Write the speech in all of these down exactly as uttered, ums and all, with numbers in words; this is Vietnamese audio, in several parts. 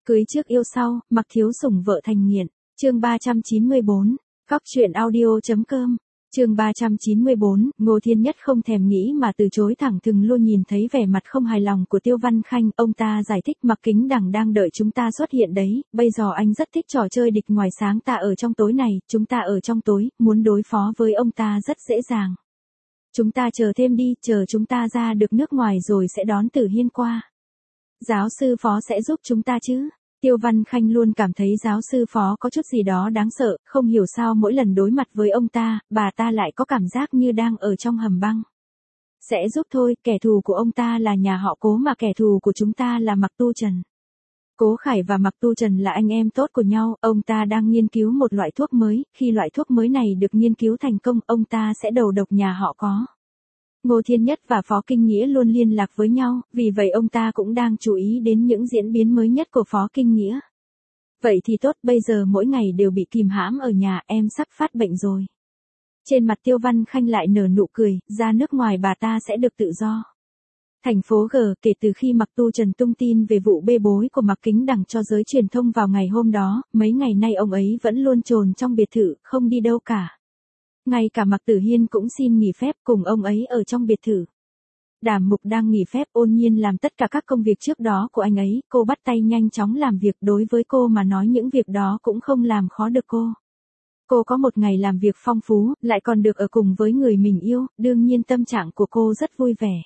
Cưới trước yêu sau, mặc thiếu sủng vợ thành nghiện. Chương ba trăm chín mươi bốn, Cóc truyện audio chấm com. Chương ba trăm chín mươi bốn, Ngô Thiên Nhất không thèm nghĩ mà từ chối thẳng thừng luôn. Nhìn thấy vẻ mặt không hài lòng của Tiêu Văn Khanh, ông ta giải thích Mạc Kính Đằng đang đợi chúng ta xuất hiện đấy, bây giờ anh rất thích trò chơi địch ngoài sáng, ta ở trong tối này, chúng ta ở trong tối, muốn đối phó với ông ta rất dễ dàng. Chúng ta chờ thêm đi, chờ chúng ta ra được nước ngoài rồi sẽ đón Tử Hiên qua. Giáo sư Phó sẽ giúp chúng ta chứ? Tiêu Văn Khanh luôn cảm thấy giáo sư Phó có chút gì đó đáng sợ, không hiểu sao mỗi lần đối mặt với ông ta, bà ta lại có cảm giác như đang ở trong hầm băng. Sẽ giúp thôi, kẻ thù của ông ta là nhà họ Cố mà kẻ thù của chúng ta là Mạc Tu Trần. Cố Khải và Mạc Tu Trần là anh em tốt của nhau, ông ta đang nghiên cứu một loại thuốc mới, khi loại thuốc mới này được nghiên cứu thành công, ông ta sẽ đầu độc nhà họ Có. Ngô Thiên Nhất và Phó Kinh Nghĩa luôn liên lạc với nhau, vì vậy ông ta cũng đang chú ý đến những diễn biến mới nhất của Phó Kinh Nghĩa. Vậy thì tốt, bây giờ mỗi ngày đều bị kìm hãm ở nhà, em sắp phát bệnh rồi. Trên mặt Tiêu Văn Khanh lại nở nụ cười, ra nước ngoài bà ta sẽ được tự do. Thành phố G, kể từ khi Mạc Tu Trần tung tin về vụ bê bối của Mạc Kính Đằng cho giới truyền thông vào ngày hôm đó, mấy ngày nay ông ấy vẫn luôn trồn trong biệt thự, không đi đâu cả. Ngay cả Mạc Tử Hiên cũng xin nghỉ phép cùng ông ấy ở trong biệt thự. Đàm Mục đang nghỉ phép ôn nhiên làm tất cả các công việc trước đó của anh ấy, cô bắt tay nhanh chóng làm việc, đối với cô mà nói những việc đó cũng không làm khó được cô. Cô có một ngày làm việc phong phú, lại còn được ở cùng với người mình yêu, đương nhiên tâm trạng của cô rất vui vẻ.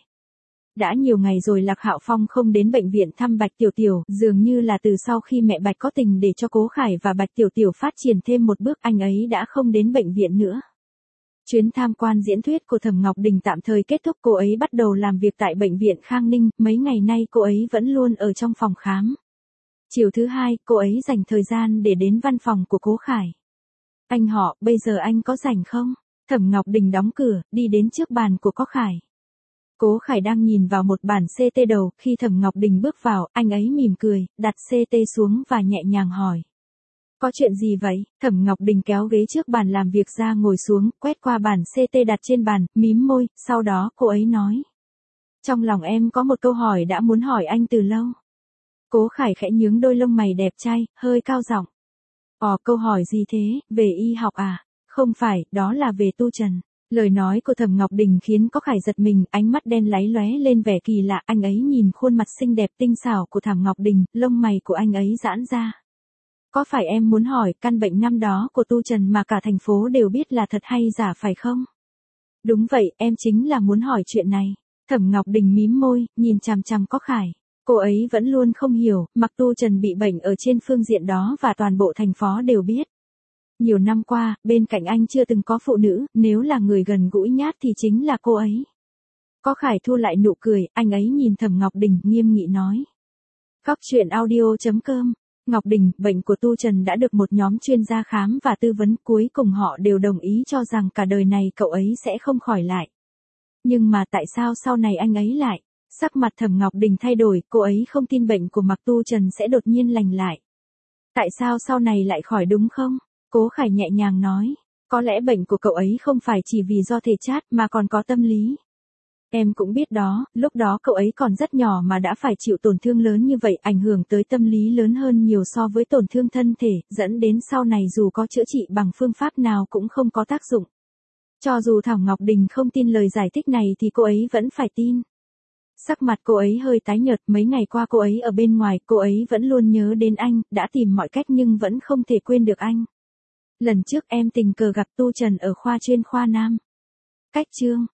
Đã nhiều ngày rồi Lạc Hạo Phong không đến bệnh viện thăm Bạch Tiểu Tiểu, dường như là từ sau khi mẹ Bạch có tình để cho Cố Khải và Bạch Tiểu Tiểu phát triển thêm một bước, anh ấy đã không đến bệnh viện nữa. Chuyến tham quan diễn thuyết của Thẩm Ngọc Đình tạm thời kết thúc, cô ấy bắt đầu làm việc tại bệnh viện Khang Ninh, mấy ngày nay cô ấy vẫn luôn ở trong phòng khám. Chiều thứ hai, cô ấy dành thời gian để đến văn phòng của Cố Khải. Anh họ, bây giờ anh có rảnh không? Thẩm Ngọc Đình đóng cửa, đi đến trước bàn của Cố Khải. Cố Khải đang nhìn vào một bản xê tê đầu, khi Thẩm Ngọc Đình bước vào, anh ấy mỉm cười, đặt xê tê xuống và nhẹ nhàng hỏi. Có chuyện gì vậy? Thẩm Ngọc Đình kéo ghế trước bàn làm việc ra ngồi xuống, quét qua bản xê tê đặt trên bàn, mím môi, sau đó cô ấy nói. Trong lòng em có một câu hỏi đã muốn hỏi anh từ lâu. Cố Khải khẽ nhướng đôi lông mày đẹp trai, hơi cao giọng. Ồ, câu hỏi gì thế, về y học à? Không phải, đó là về Tu Trần. Lời nói của Thẩm Ngọc Đình khiến Cố Khải giật mình, ánh mắt đen láy lóe lên vẻ kỳ lạ, anh ấy nhìn khuôn mặt xinh đẹp tinh xảo của Thẩm Ngọc Đình, lông mày của anh ấy giãn ra. Có phải em muốn hỏi căn bệnh năm đó của Tu Trần mà cả thành phố đều biết là thật hay giả phải không? Đúng vậy, em chính là muốn hỏi chuyện này. Thẩm Ngọc Đình mím môi, nhìn chằm chằm Cố Khải. Cô ấy vẫn luôn không hiểu, Mạc Tu Trần bị bệnh ở trên phương diện đó và toàn bộ thành phố đều biết. Nhiều năm qua, bên cạnh anh chưa từng có phụ nữ, nếu là người gần gũi nhát thì chính là cô ấy. Cố Khải thu lại nụ cười, anh ấy nhìn Thẩm Ngọc Đình, nghiêm nghị nói. Cóc truyện audio chấm com. Ngọc Đình, bệnh của Tu Trần đã được một nhóm chuyên gia khám và tư vấn, cuối cùng họ đều đồng ý cho rằng cả đời này cậu ấy sẽ không khỏi lại. Nhưng mà tại sao sau này anh ấy lại? Sắc mặt Thẩm Ngọc Đình thay đổi, cô ấy không tin bệnh của Mạc Tu Trần sẽ đột nhiên lành lại. Tại sao sau này lại khỏi đúng không? Cố Khải nhẹ nhàng nói, có lẽ bệnh của cậu ấy không phải chỉ vì do thể chất mà còn có tâm lý. Em cũng biết đó, lúc đó cậu ấy còn rất nhỏ mà đã phải chịu tổn thương lớn như vậy, ảnh hưởng tới tâm lý lớn hơn nhiều so với tổn thương thân thể, dẫn đến sau này dù có chữa trị bằng phương pháp nào cũng không có tác dụng. Cho dù Thảo Ngọc Đình không tin lời giải thích này thì cô ấy vẫn phải tin. Sắc mặt cô ấy hơi tái nhợt, mấy ngày qua cô ấy ở bên ngoài, cô ấy vẫn luôn nhớ đến anh, đã tìm mọi cách nhưng vẫn không thể quên được anh. Lần trước em tình cờ gặp Tu Trần ở khoa chuyên khoa nam. Cách chương.